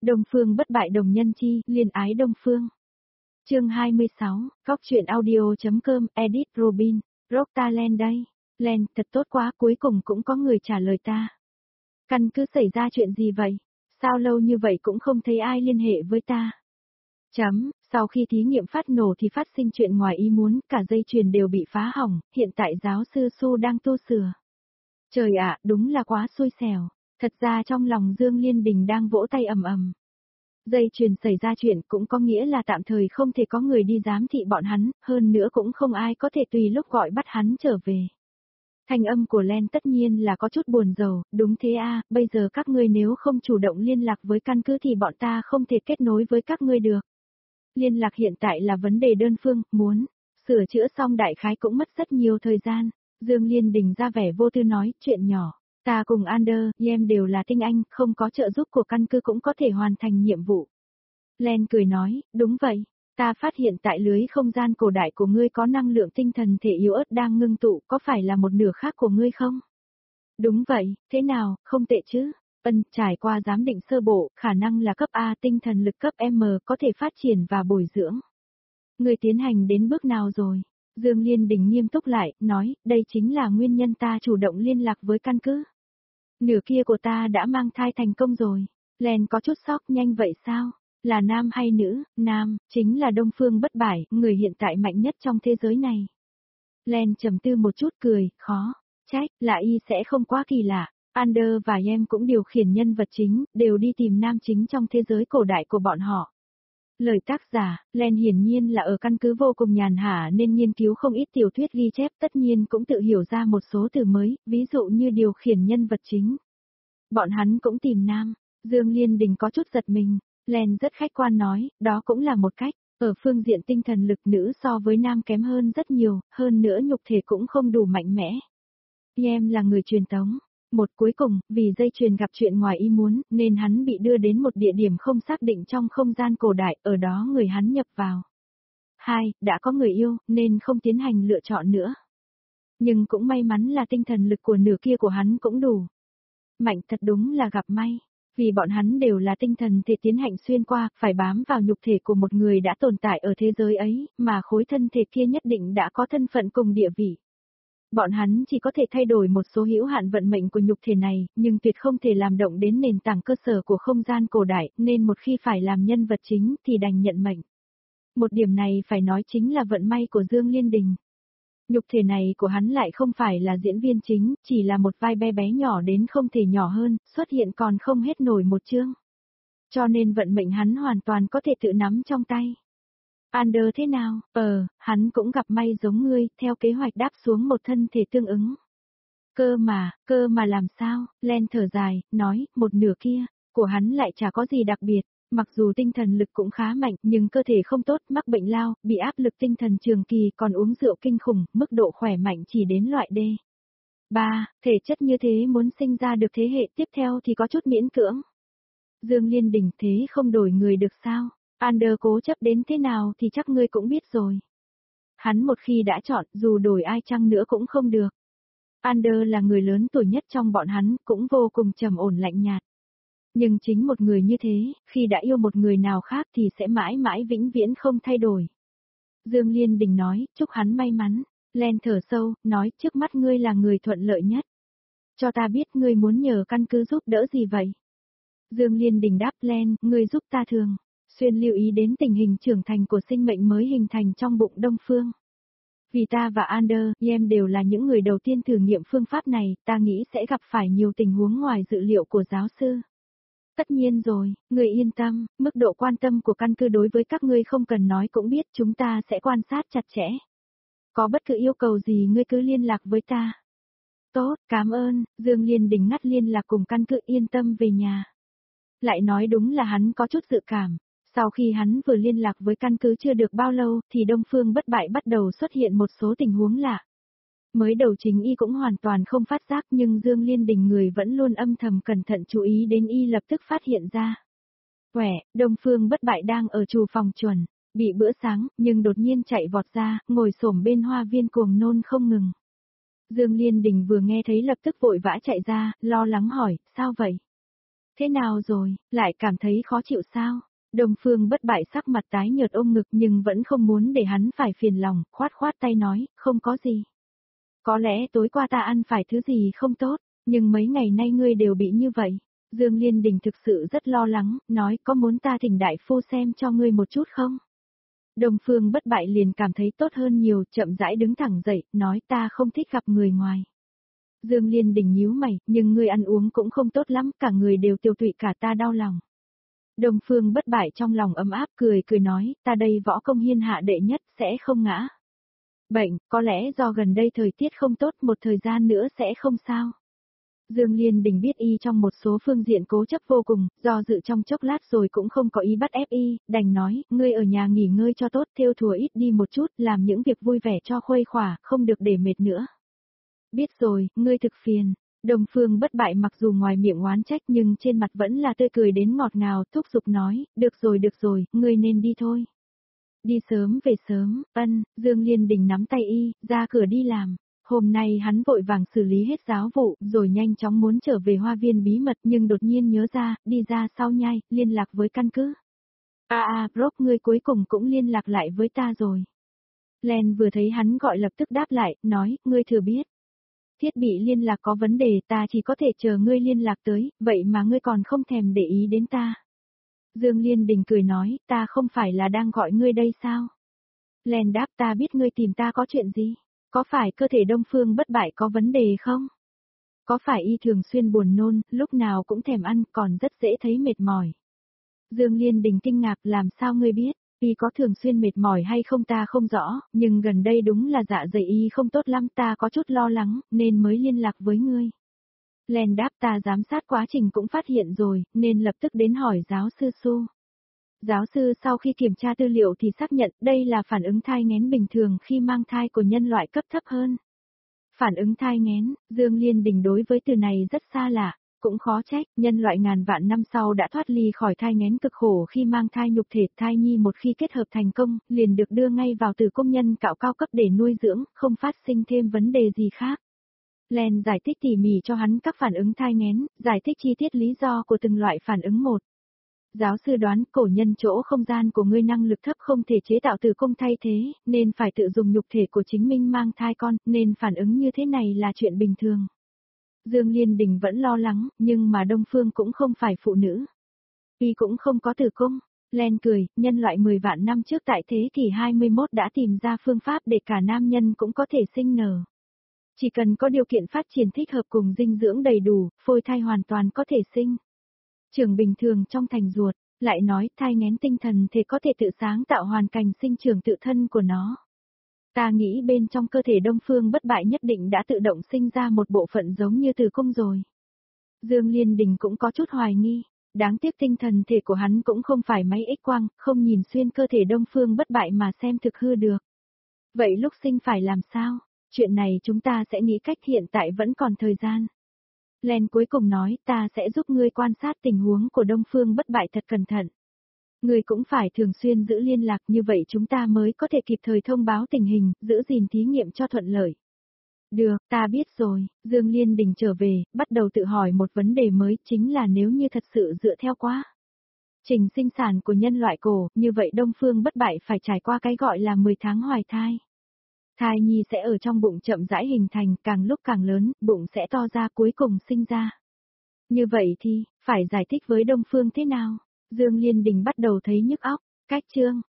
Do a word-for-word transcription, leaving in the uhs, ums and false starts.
Đông Phương bất bại đồng nhân chi, liên ái Đông Phương. Chương hai mươi sáu, Góc truyện audio.com, edit Robin, Rocta Len đây. Len, thật tốt quá, cuối cùng cũng có người trả lời ta. Căn cứ xảy ra chuyện gì vậy? Sao lâu như vậy cũng không thấy ai liên hệ với ta? Chấm, sau khi thí nghiệm phát nổ thì phát sinh chuyện ngoài ý muốn, cả dây chuyền đều bị phá hỏng, hiện tại giáo sư Su đang tu sửa. Trời ạ, đúng là quá xui xẻo. Thật ra trong lòng Dương Liên Đình đang vỗ tay ầm ầm. Dây chuyền xảy ra chuyện cũng có nghĩa là tạm thời không thể có người đi giám thị bọn hắn, hơn nữa cũng không ai có thể tùy lúc gọi bắt hắn trở về. Thanh âm của Len tất nhiên là có chút buồn rầu, đúng thế a, bây giờ các ngươi nếu không chủ động liên lạc với căn cứ thì bọn ta không thể kết nối với các ngươi được. Liên lạc hiện tại là vấn đề đơn phương, muốn sửa chữa xong đại khái cũng mất rất nhiều thời gian. Dương Liên Đình ra vẻ vô tư nói, chuyện nhỏ, ta cùng Ander, Yem đều là tinh anh, không có trợ giúp của căn cứ cũng có thể hoàn thành nhiệm vụ. Len cười nói, đúng vậy, ta phát hiện tại lưới không gian cổ đại của ngươi có năng lượng tinh thần thể yếu ớt đang ngưng tụ, có phải là một nửa khác của ngươi không? Đúng vậy, thế nào, không tệ chứ? Ân, trải qua giám định sơ bộ, khả năng là cấp A, tinh thần lực cấp M có thể phát triển và bồi dưỡng. Ngươi tiến hành đến bước nào rồi? Dương Liên Đình nghiêm túc lại, nói, đây chính là nguyên nhân ta chủ động liên lạc với căn cứ. Nửa kia của ta đã mang thai thành công rồi. Len có chút sốc, nhanh vậy sao? Là nam hay nữ? Nam, chính là Đông Phương bất bại, người hiện tại mạnh nhất trong thế giới này. Len trầm tư một chút cười, khó, trách, là y sẽ không quá kỳ lạ. Ander và Yem cũng điều khiển nhân vật chính, đều đi tìm nam chính trong thế giới cổ đại của bọn họ. Lời tác giả, Len hiển nhiên là ở căn cứ vô cùng nhàn hạ nên nghiên cứu không ít tiểu thuyết ghi chép, tất nhiên cũng tự hiểu ra một số từ mới, ví dụ như điều khiển nhân vật chính. Bọn hắn cũng tìm nam. Dương Liên Đình có chút giật mình. Len rất khách quan nói, đó cũng là một cách. Ở phương diện tinh thần lực nữ so với nam kém hơn rất nhiều, hơn nữa nhục thể cũng không đủ mạnh mẽ. Yem là người truyền tống. Một, cuối cùng, vì dây chuyền gặp chuyện ngoài ý muốn, nên hắn bị đưa đến một địa điểm không xác định trong không gian cổ đại, ở đó người hắn nhập vào. Hai, đã có người yêu, nên không tiến hành lựa chọn nữa. Nhưng cũng may mắn là tinh thần lực của nửa kia của hắn cũng đủ. Mạnh thật đúng là gặp may. Vì bọn hắn đều là tinh thần thể tiến hành xuyên qua, phải bám vào nhục thể của một người đã tồn tại ở thế giới ấy, mà khối thân thể kia nhất định đã có thân phận cùng địa vị. Bọn hắn chỉ có thể thay đổi một số hữu hạn vận mệnh của nhục thể này, nhưng tuyệt không thể làm động đến nền tảng cơ sở của không gian cổ đại, nên một khi phải làm nhân vật chính thì đành nhận mệnh. Một điểm này phải nói chính là vận may của Dương Liên Đình. Nhục thể này của hắn lại không phải là diễn viên chính, chỉ là một vai bé bé nhỏ đến không thể nhỏ hơn, xuất hiện còn không hết nổi một chương. Cho nên vận mệnh hắn hoàn toàn có thể tự nắm trong tay. Ander thế nào? Ờ, hắn cũng gặp may giống ngươi, theo kế hoạch đáp xuống một thân thể tương ứng. Cơ mà, cơ mà làm sao? Len thở dài, nói, một nửa kia, của hắn lại chả có gì đặc biệt. Mặc dù tinh thần lực cũng khá mạnh, nhưng cơ thể không tốt, mắc bệnh lao, bị áp lực tinh thần trường kỳ, còn uống rượu kinh khủng, mức độ khỏe mạnh chỉ đến loại D. ba. Thể chất như thế muốn sinh ra được thế hệ tiếp theo thì có chút miễn cưỡng. Dương Liên Đình, thế không đổi người được sao? Ander cố chấp đến thế nào thì chắc ngươi cũng biết rồi. Hắn một khi đã chọn, dù đổi ai chăng nữa cũng không được. Ander là người lớn tuổi nhất trong bọn hắn, cũng vô cùng trầm ổn lạnh nhạt. Nhưng chính một người như thế, khi đã yêu một người nào khác thì sẽ mãi mãi vĩnh viễn không thay đổi. Dương Liên Đình nói, chúc hắn may mắn. Len thở sâu, nói, trước mắt ngươi là người thuận lợi nhất. Cho ta biết ngươi muốn nhờ căn cứ giúp đỡ gì vậy? Dương Liên Đình đáp, Len, ngươi giúp ta thường xuyên lưu ý đến tình hình trưởng thành của sinh mệnh mới hình thành trong bụng Đông Phương. Vì ta và Ander, Yem đều là những người đầu tiên thử nghiệm phương pháp này, ta nghĩ sẽ gặp phải nhiều tình huống ngoài dự liệu của giáo sư. Tất nhiên rồi, người yên tâm, mức độ quan tâm của căn cứ đối với các ngươi không cần nói cũng biết, chúng ta sẽ quan sát chặt chẽ. Có bất cứ yêu cầu gì ngươi cứ liên lạc với ta. Tốt, cảm ơn, Dương Liên Đình ngắt liên lạc cùng căn cứ, yên tâm về nhà. Lại nói đúng là hắn có chút dự cảm. Sau khi hắn vừa liên lạc với căn cứ chưa được bao lâu thì Đông Phương bất bại bắt đầu xuất hiện một số tình huống lạ. Mới đầu chính y cũng hoàn toàn không phát giác nhưng Dương Liên Đình người vẫn luôn âm thầm cẩn thận chú ý đến y lập tức phát hiện ra. Quẻ, Đông Phương bất bại đang ở trù phòng chuẩn, bị bữa sáng nhưng đột nhiên chạy vọt ra, ngồi xổm bên hoa viên cuồng nôn không ngừng. Dương Liên Đình vừa nghe thấy lập tức vội vã chạy ra, lo lắng hỏi, sao vậy? Thế nào rồi, lại cảm thấy khó chịu sao? Đông Phương Bất Bại sắc mặt tái nhợt ôm ngực nhưng vẫn không muốn để hắn phải phiền lòng, khoát khoát tay nói, không có gì. Có lẽ tối qua ta ăn phải thứ gì không tốt, nhưng mấy ngày nay ngươi đều bị như vậy. Dương Liên Đình thực sự rất lo lắng, nói có muốn ta thỉnh đại phu xem cho ngươi một chút không? Đông Phương Bất Bại liền cảm thấy tốt hơn nhiều, chậm rãi đứng thẳng dậy, nói ta không thích gặp người ngoài. Dương Liên Đình nhíu mày, nhưng ngươi ăn uống cũng không tốt lắm, cả người đều tiêu tụy cả ta đau lòng. Đông Phương Bất Bại trong lòng ấm áp cười cười nói, ta đây võ công hiên hạ đệ nhất, sẽ không ngã. Bệnh, có lẽ do gần đây thời tiết không tốt, một thời gian nữa sẽ không sao. Dương Liên Đình biết y trong một số phương diện cố chấp vô cùng, do dự trong chốc lát rồi cũng không có ý bắt ép y, đành nói, ngươi ở nhà nghỉ ngơi cho tốt, thêu thùa ít đi một chút, làm những việc vui vẻ cho khuây khỏa, không được để mệt nữa. Biết rồi, ngươi thực phiền. Đông Phương Bất Bại mặc dù ngoài miệng oán trách nhưng trên mặt vẫn là tươi cười đến ngọt ngào, thúc giục nói, được rồi được rồi, ngươi nên đi thôi. Đi sớm về sớm, ân, Dương Liên Đình nắm tay y, ra cửa đi làm. Hôm nay hắn vội vàng xử lý hết giáo vụ, rồi nhanh chóng muốn trở về hoa viên bí mật nhưng đột nhiên nhớ ra, đi ra sau nhai, liên lạc với căn cứ. À à, Brock ngươi cuối cùng cũng liên lạc lại với ta rồi. Len vừa thấy hắn gọi lập tức đáp lại, nói, ngươi thừa biết. Thiết bị liên lạc có vấn đề ta chỉ có thể chờ ngươi liên lạc tới, vậy mà ngươi còn không thèm để ý đến ta. Dương Liên Đình cười nói, ta không phải là đang gọi ngươi đây sao? Len đáp ta biết ngươi tìm ta có chuyện gì? Có phải cơ thể Đông Phương Bất Bại có vấn đề không? Có phải y thường xuyên buồn nôn, lúc nào cũng thèm ăn, còn rất dễ thấy mệt mỏi? Dương Liên Đình kinh ngạc, làm sao ngươi biết? Y có thường xuyên mệt mỏi hay không ta không rõ, nhưng gần đây đúng là dạ dày y không tốt lắm, ta có chút lo lắng, nên mới liên lạc với ngươi. Len đáp ta giám sát quá trình cũng phát hiện rồi, nên lập tức đến hỏi giáo sư Su. Giáo sư sau khi kiểm tra tư liệu thì xác nhận đây là phản ứng thai nghén bình thường khi mang thai của nhân loại cấp thấp hơn. Phản ứng thai nghén, Dương Liên Đình đối với từ này rất xa lạ, cũng khó trách, nhân loại ngàn vạn năm sau đã thoát ly khỏi thai nghén cực khổ khi mang thai nhục thể, thai nhi một khi kết hợp thành công, liền được đưa ngay vào tử cung nhân cạo cao cấp để nuôi dưỡng, không phát sinh thêm vấn đề gì khác. Len giải thích tỉ mỉ cho hắn các phản ứng thai nghén, giải thích chi tiết lý do của từng loại phản ứng một. Giáo sư đoán cổ nhân chỗ không gian của ngươi năng lực thấp không thể chế tạo tử cung thay thế, nên phải tự dùng nhục thể của chính mình mang thai con, nên phản ứng như thế này là chuyện bình thường. Dương Liên Đình vẫn lo lắng, nhưng mà Đông Phương cũng không phải phụ nữ. Y cũng không có tử cung. Len cười, nhân loại mười vạn năm trước tại thế kỷ hai mươi mốt đã tìm ra phương pháp để cả nam nhân cũng có thể sinh nở. Chỉ cần có điều kiện phát triển thích hợp cùng dinh dưỡng đầy đủ, phôi thai hoàn toàn có thể sinh. Trưởng bình thường trong thành ruột, lại nói thai nghén tinh thần thể có thể tự sáng tạo hoàn cảnh sinh trưởng tự thân của nó. Ta nghĩ bên trong cơ thể Đông Phương Bất Bại nhất định đã tự động sinh ra một bộ phận giống như tử cung rồi. Dương Liên Đình cũng có chút hoài nghi, đáng tiếc tinh thần thể của hắn cũng không phải máy X-quang, không nhìn xuyên cơ thể Đông Phương Bất Bại mà xem thực hư được. Vậy lúc sinh phải làm sao? Chuyện này chúng ta sẽ nghĩ cách, hiện tại vẫn còn thời gian. Len cuối cùng nói, ta sẽ giúp ngươi quan sát tình huống của Đông Phương Bất Bại thật cẩn thận. Ngươi cũng phải thường xuyên giữ liên lạc, như vậy chúng ta mới có thể kịp thời thông báo tình hình, giữ gìn thí nghiệm cho thuận lợi. Được, ta biết rồi. Dương Liên Đình trở về, bắt đầu tự hỏi một vấn đề mới, chính là nếu như thật sự dựa theo quá trình sinh sản của nhân loại cổ, như vậy Đông Phương Bất Bại phải trải qua cái gọi là mười tháng hoài thai. Thai nhi sẽ ở trong bụng chậm rãi hình thành, càng lúc càng lớn, bụng sẽ to ra cuối cùng sinh ra. Như vậy thì, phải giải thích với Đông Phương thế nào? Dương Liên Đình bắt đầu thấy nhức óc. Cách chương